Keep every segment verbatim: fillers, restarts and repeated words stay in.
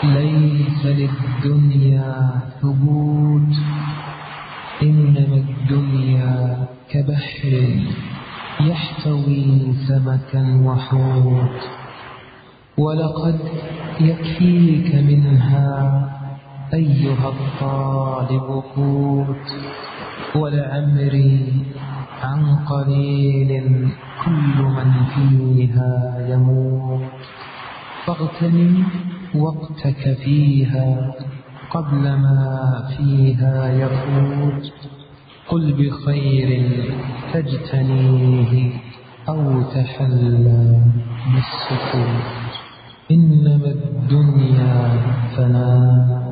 ليس للدنيا ثبوت، إنما الدنيا كبحر يحتوي سمكا وحوت. ولقد يكفيك منها أيها الطالب قوت، ولعمري عن قليل كل من فيها يموت. فاغتنم وقتك فيها قبل ما فيها يفوت. قل بخير تجتنيه أو تحلى بالسكوت. إنما الدنيا فناء،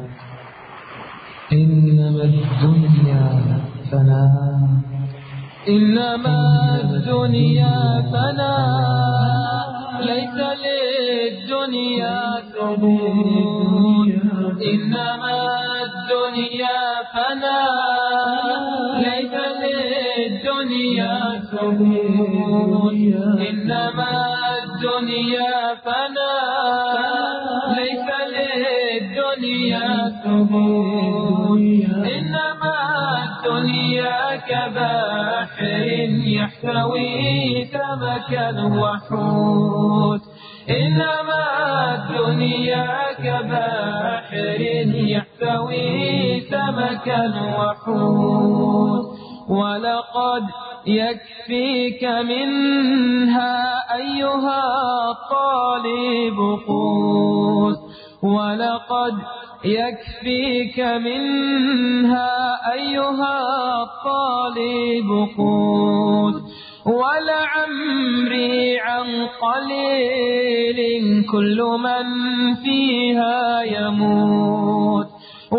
إنما الدنيا فناء، إنما الدنيا فناء، ليس للدنيا ثبوت. إنما الدنيا فناء، ليس للدنيا ثبوت. إنما الدنيا فناء، ليس للدنيا ثبوت. إنما الدنيا كبحر يحتوي سمكا وحوت. إنما الدنيا كبحر يحتوي سمكا وحوت. ولقد يكفيك منها أيها الطالب قوت. ولقد يكفيك منها أيها الطالب قوت. ولعمري عن قليل كل من فيها يموت.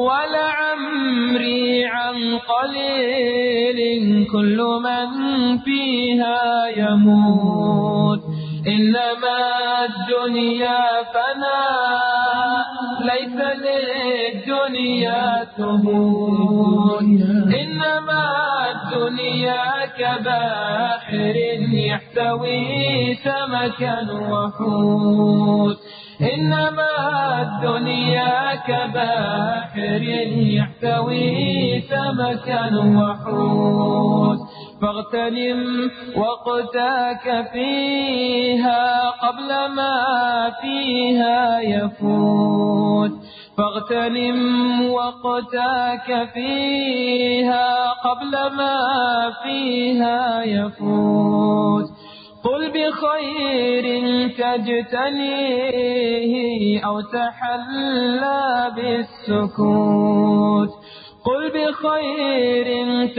ولعمري عن قليل كل من فيها يموت. إنما الدنيا فناء، ليس للدنيا ثبوت. إنما الدنيا كبحر يحتوي سمكا وحوت. إنما الدنيا كبحر يحتوي سمكا وحوت. فاغتنم وقتك فيها قبل ما فيها يفوت. فاغتنم وقتك فيها قبل ما فيها يفوت. قل بخير تجتنيه أو تحلى بالسكوت. قل بخير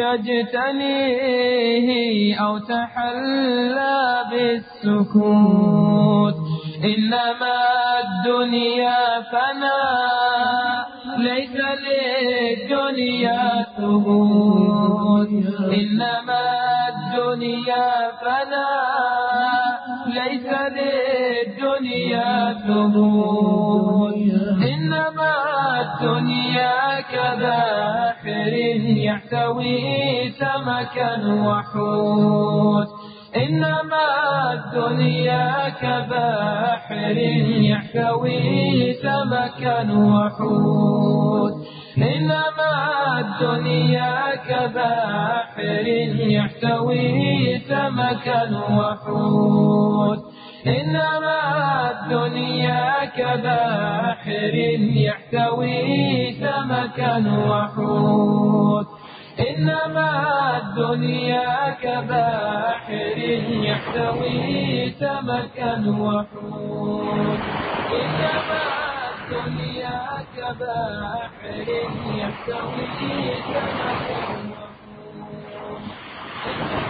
تجتنيه أو تحلى بالسكوت. إنما الدنيا فناء، ليس للدنيا ثبوت. إنما الدنيا فناء، ليس للدنيا ثبوت. إنما الدنيا كبحر يحتوي سمكا وحوت. إنما الدنيا كبحر يحتوي سمكا وحوت. إنما الدنيا كبحر يحتوي سمكا وحوت. إنما الدنيا كبحر يحتوي سمكا وحوت. إنما الدنيا كبحر يحتوي سمكا وحوت. إنما الدنيا كبحر يحتوي سمكا وحوت.